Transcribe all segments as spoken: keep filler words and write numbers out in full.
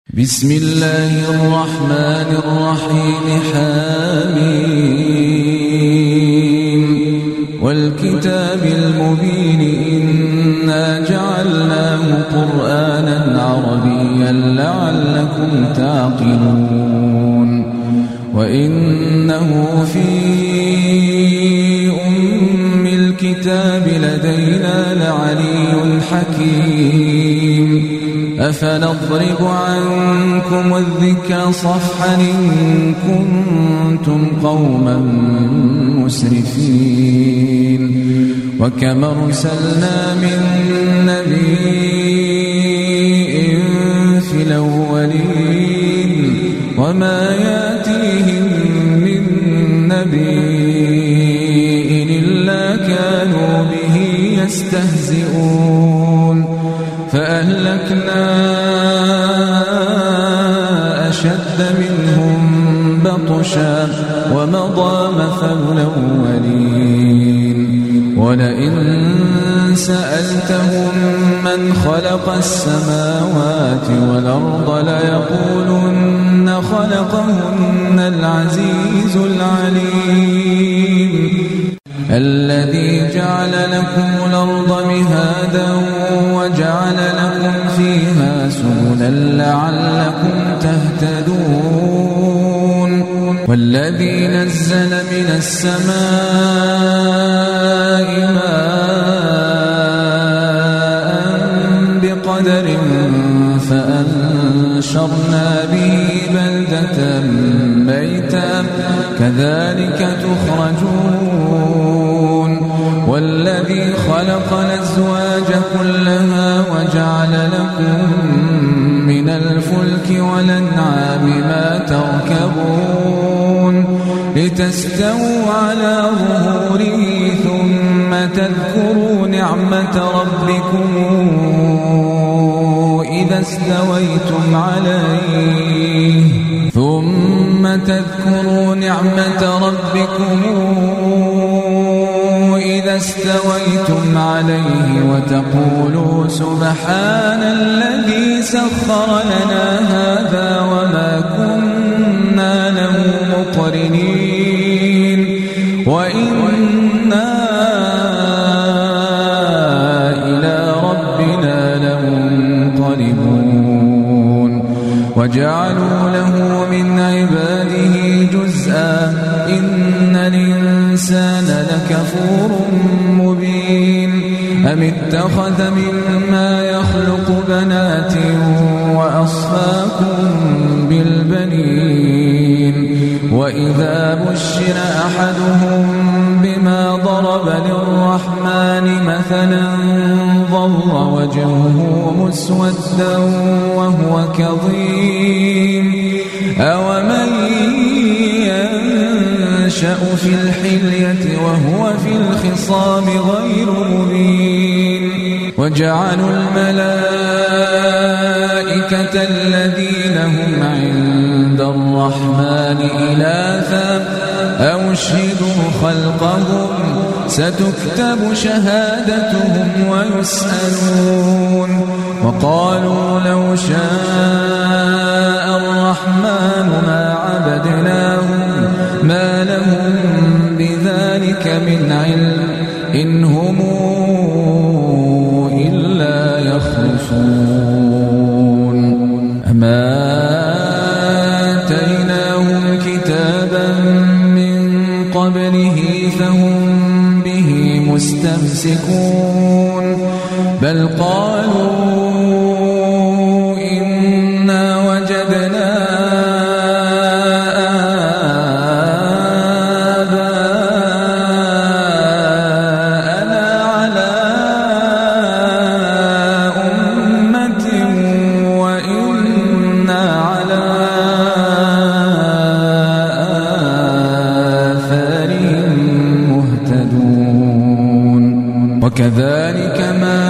بسم الله الرحمن الرحيم. حميم والكتاب المبين إنا جعلناه قرآنا عربيا لعلكم تعقلون وإنه في أم الكتاب لدينا لعلي حكيم أفنضرب عنكم الذكر صفحا إن كنتم قوما مسرفين وكم أرسلنا من نبي في الأولين وما يأتيهم من نبي إلا كانوا به يستهزئون فأهلكنا أشد منهم بطشا ومضى مثل الأولين ولئن سألتهم من خلق السماوات والأرض ليقولن خلقهن العزيز العليم الذي جعل لكم الأرض مهادا وجعل لكم فيها سبلا لعلكم تهتدون والذي نزل من السماء ماء بقدر فأنشرنا به بلدة ميتا كذلك تخرجون والذي خلق الأزواج كلها وجعل لكم من الفلك والأنعام ما تركبون لتستووا على ظهوره ثم تذكروا نعمة ربكم إذا استويتم عليه ثم تذكروا نعمة ربكم إذا استويتم عليه وتقولوا سبحان الذي سخر لنا هذا وما كنا له مقرنين وإنا إلى ربنا لمنقلبون وجعلوا له من عباده جزءا إن الإنسان لكفور مبين أم اتخذ مما يخلق بنات وأصفاكم بالبنين وإذا بشر أحدهم بما ضرب للرحمن مثلا ظل وجهه مسودا وهو كظيم أومن ينشأ في الحلية وهو في الخصام غير مبين وجعلوا الملائكة الذين هم عند الرحمن إناثا أو اشهدوا خلقهم ستكتب شهادتهم ويسألون وقالوا لو شاء الرحمن ما عبدناهم ما لهم بذلك من علم إن هم إلا يخرصون أما آتيناهم كتابا من قبله فهم به مستمسكون بل قالوا إنا وجدنا آباءنا على أمة وإنا على آثارهم مهتدون وكذلك ما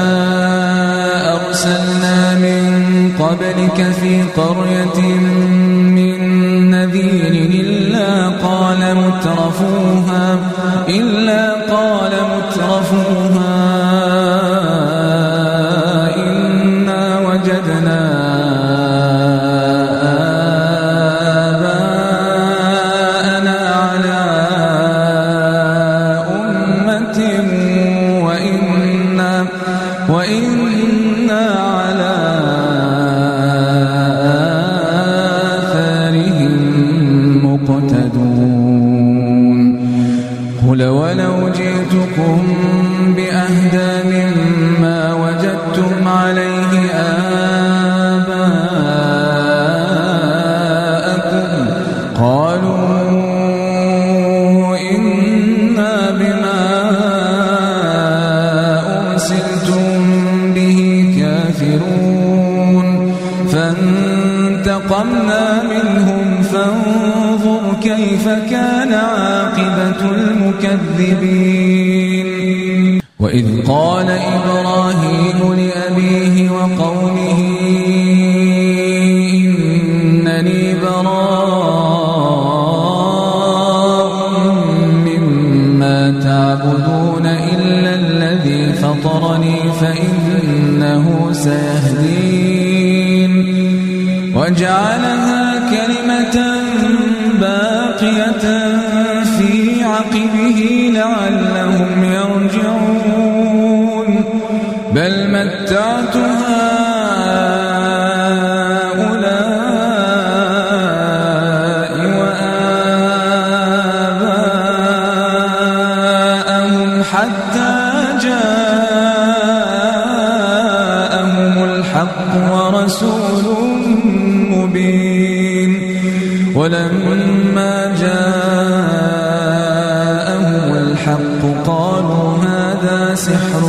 أرسلنا من قبلك في قرية من نذير إلا قال مترفوها إلا قال مترفوها إنا وجدنا فانتقمنا منهم فانظر كيف كان عاقبة المكذبين وإذ قال إبراهيم لأبيه وقومه إنني براء مما تعبدون إلا الذي فطرني فإنه سيهدين وجعلها كلمة باقية في عقبه لعلهم يرجعون بل متعت هؤلاء وآباءهم حتى جاءهم الحق ورسول مبين ولما جاءهم الحق قالوا هذا سحر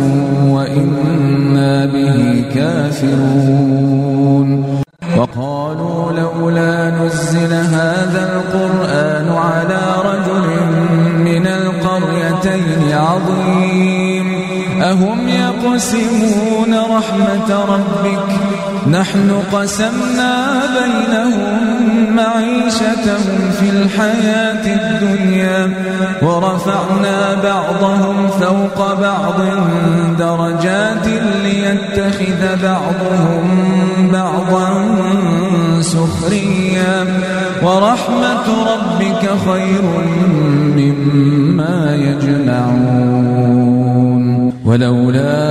وإنا به كافرون وقالوا لولا نزل هذا القرآن على رجل من القريتين عظيم أهم يقسمون رحمة ربك نحن قسمنا بينهم معيشتهم في الحياة الدنيا ورفعنا بعضهم فوق بعض درجات ليتخذ بعضهم بعضا سخريا ورحمة ربك خير مما يجمعون ولولا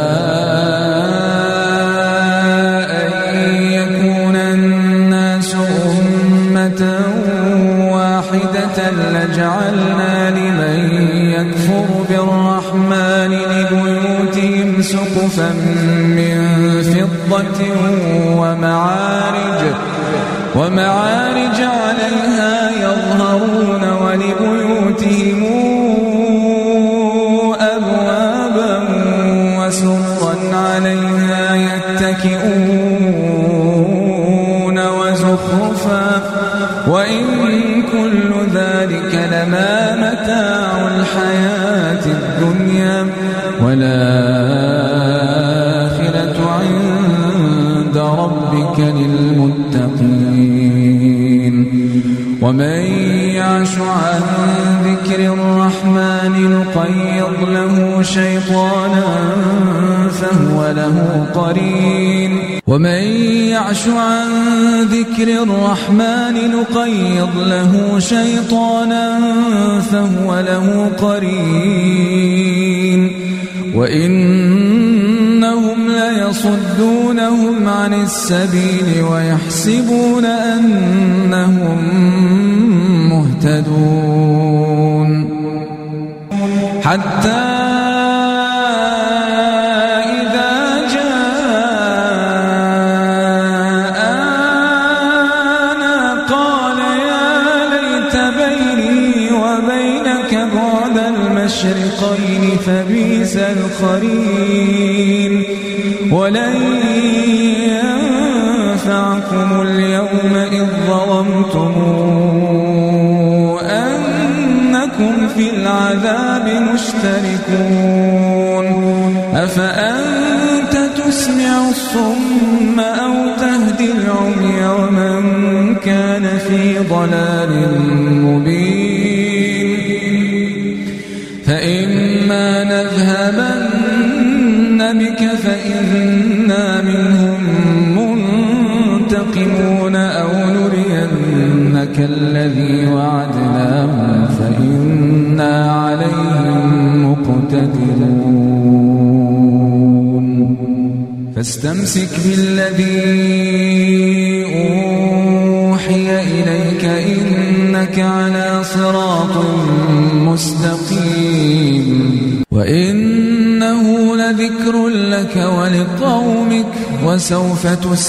أن يكون الناس أمة واحدة لجعلنا لمن يكفر بالرحمن لبيوتهم سقفا من فضة ومعارج ومعارج عليها يظهرون ولبيوتهم أبوابا وسرا عليها يتكئون وزخرفا وإن كل ذلك لما متاع الحياة الدنيا والآخرة عند ربك للمتقين ومن يعش عن ذكر الرحمن نقيض له شيطانا فهو له قرين ومن يعش عن ذكر الرحمن نقيض له شيطانا فهو له قرين وإنهم ليصدونهم عن السبيل ويحسبون أنهم مهتدون حتى إذا جاءنا قال يا ليت بيني وبينك بعد المشرقين فبئس القرين ولن ينفعكم اليوم إذ ظلمتم أنكم في العذاب مشتركون أفأنت تسمع الصم أو تهدي العمي ومن كان في ضلال مبين فإما نذهبن بك فإنا منهم منتقمون أو نرينك الذي وعدناهم فإنا عليهم مقتدرون فاستمسك بالذي أوحي إليك إنك على صراط مستقيم وإنه لذكر لك ولقومك وسوف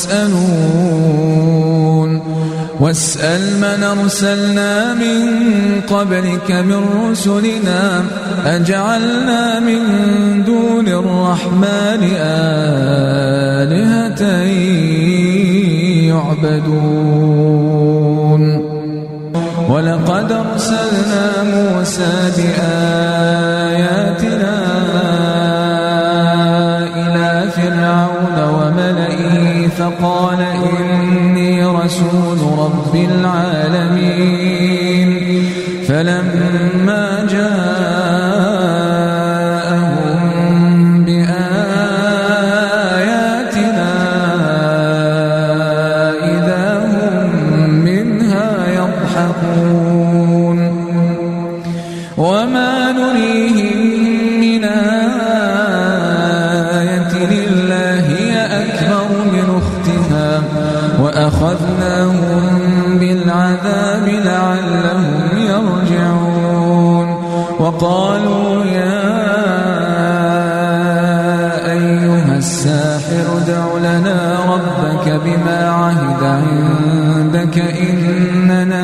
تسألون واسأل من أرسلنا من قبلك من رسلنا أجعلنا من دون الرحمن آلهة يعبدون ولقد أرسلنا موسى بآياتنا إلى فرعون وملئه فقال إني رسول رب العالمين فلما جاءهم بآياتنا إذا هم منها يضحكون وما نريهم من آية إلا هي أكبر من أختها وأخذناهم بالعذاب لعلهم يرجعون وقالوا يا أيها الساحر ادع لنا ربك بما عهد عندك إننا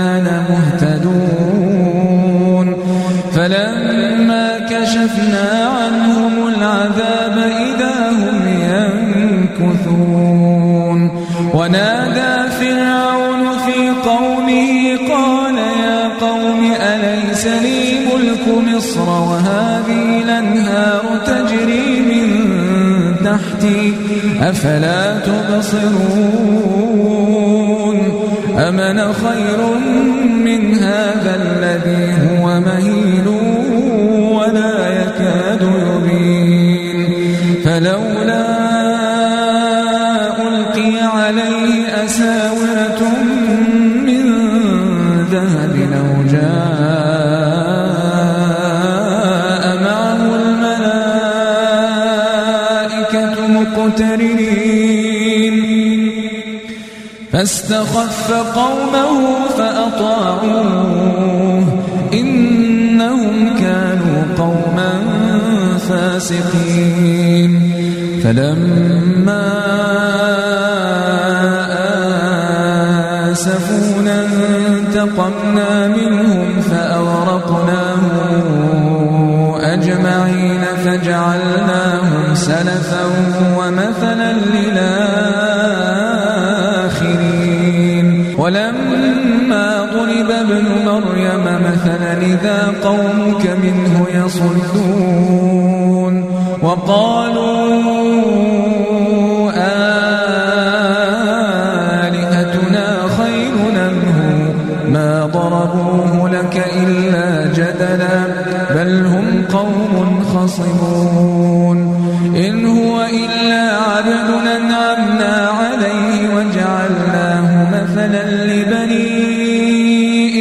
لمهتدون فلما كشفنا عنهم العذاب إذا هم ينكثون ونادى فرعون في قومه قال يا قوم أليس لي ملك مصر وهذه الأنهار تجري من تحتي أفلا تبصرون أم أنا خير من هذا الذي هو مهين ولا يكاد يبين فلولا ألقي عليه أساورة من ذهب أو جاء معه الملائكة مقترنين فاستخف قومه فأطاعوه إنهم كانوا قوما فاسقين فلما آسفونا انتقمنا منهم فأغرقناهم أجمعين فجعلناهم سلفا ومثلا للآخرين ولما ضرب ابن مريم مثلا إذا قومك منه يصدون وقالوا آلهتنا خير منه ما ضربوه لك إلا جدلا بل هم قوم خصمون إن هو إلا عبد أنعمنا عليه وجعلناه مثلا لبني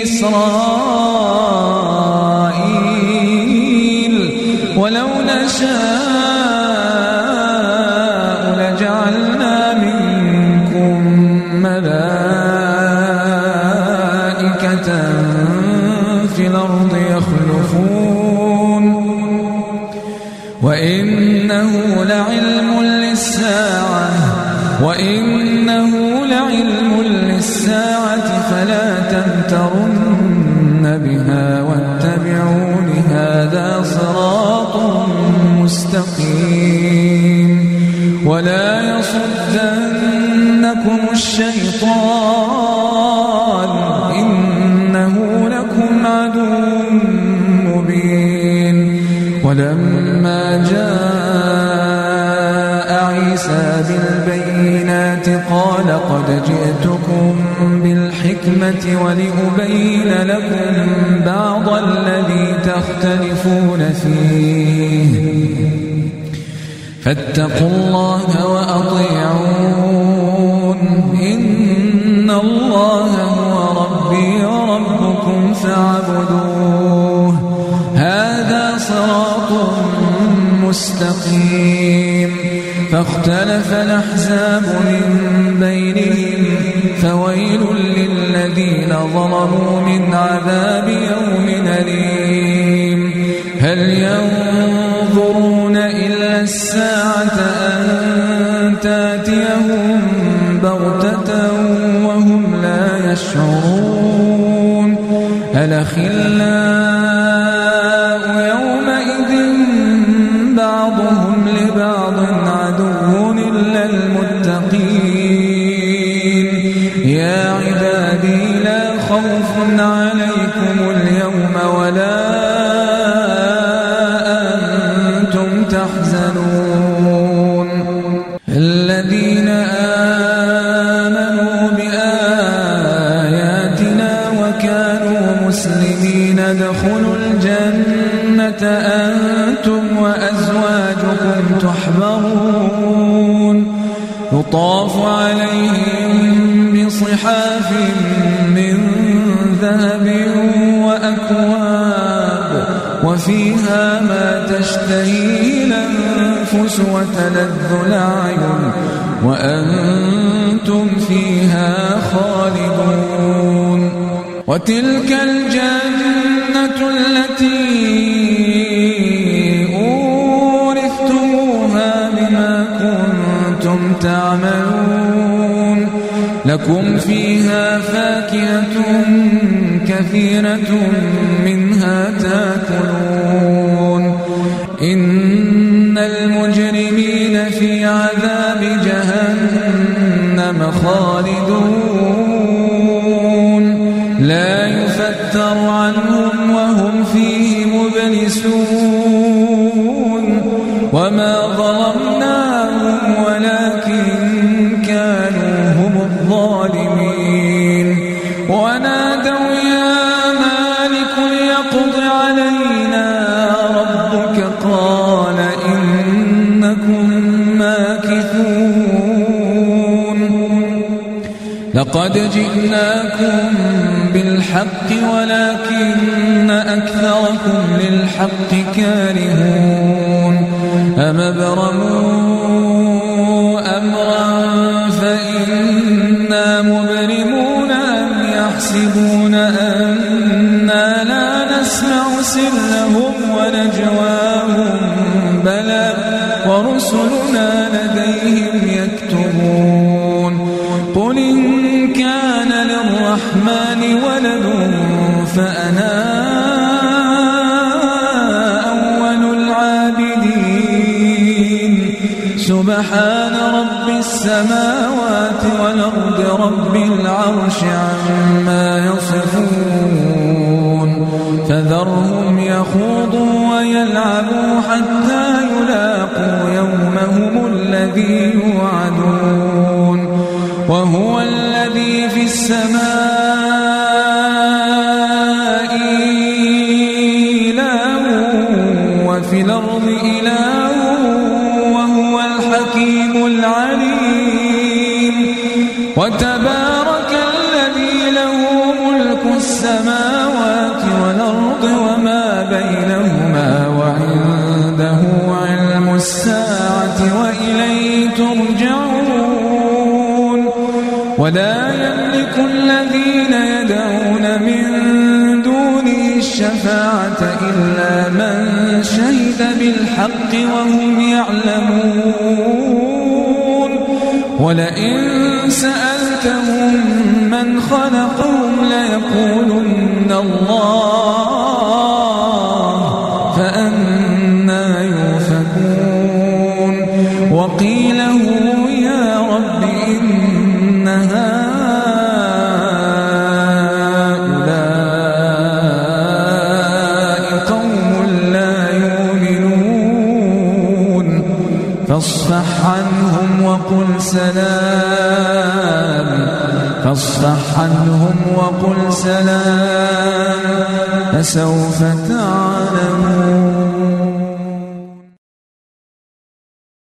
إسرائيل ولو نشاء لجعلنا منكم ملائكة في الأرض يخلفون وإنه لعلم للساعة وإنه لعلم للساعة فلا تمترن بها واتبعون هذا صراط مستقيم ولا يصدنكم الشيطان إنه لكم عدو مبين ولما جاء عيسى بالبينات قال قد جئتكم بالحكمة ولأبين لكم بعض الذي تختلفون فيه فاتقوا الله وأطيعون إن الله هو ربي وربكم فاعبدوه هذا صراط مستقيم فاختلف الأحزاب من بينهم فويل للذين ظلموا من عذاب يوم أليم هل ينظرون إلا الساعة أن تأتيهم بغتة وهم لا يشعرون الأخلاء يومئذ بعضهم لبعض عدو إلا المتقين يا عبادي لا خوف عليكم اليوم ولا أنتم تحزنون الذين آمنوا بآياتنا وكانوا مسلمين ادخلوا الجنة أنتم وأزواجكم تحبرون يطاف عليهم بصحاف من ذهب وأكواب وفيها ما تشتهي الأنفس وتلذ الأعين وأنتم فيها خالدون وتلك الجنة التي أورثتموها بما كنتم تعملون لكم فيها فاكهة كثيرة منها تأكلون إن المجرمين في عذاب جهنم خالدون لا يفتر عنهم وهم فيه مبلسون وما ظلمناهم ولكن كانوا هم الظالمين ونادوا يا مالك ليقض علينا ربك قال إنكم ماكثون لقد جئناكم بالحق ولكن أكثركم للحق كارهون أم ابرموا أمرا فإنا مبرمون أم يحسبون أنا لا نسمع سرهم ونجواهم بلى ورسلنا لديهم يكتبون قل إن كان للرحمن ولد فأنا أول العابدين سبحان رب السماوات والأرض رب العرش عما يصفون فذرهم يخوضوا ويلعبوا حتى يلاقوا يومهم الذي يوعدون وهو الذي في السماء إله وفي الأرض إله وهو الحكيم العليم وتبارك الذي له ملك السماوات والأرض وما بينهما وعنده علم الساعة وإليه ترجعون ولا يملك الذين يدعون من دونه الشفاعة إلا من شهد بالحق وهم يعلمون ولئن سألتهم من خلقهم ليقولن الله فأنى يؤفكون وقيله يا رب إن هؤلاء قوم لا يؤمنون فاصفح عنهم وقل سلام فاصفح عنهم وقل سلام فسوف تعلمون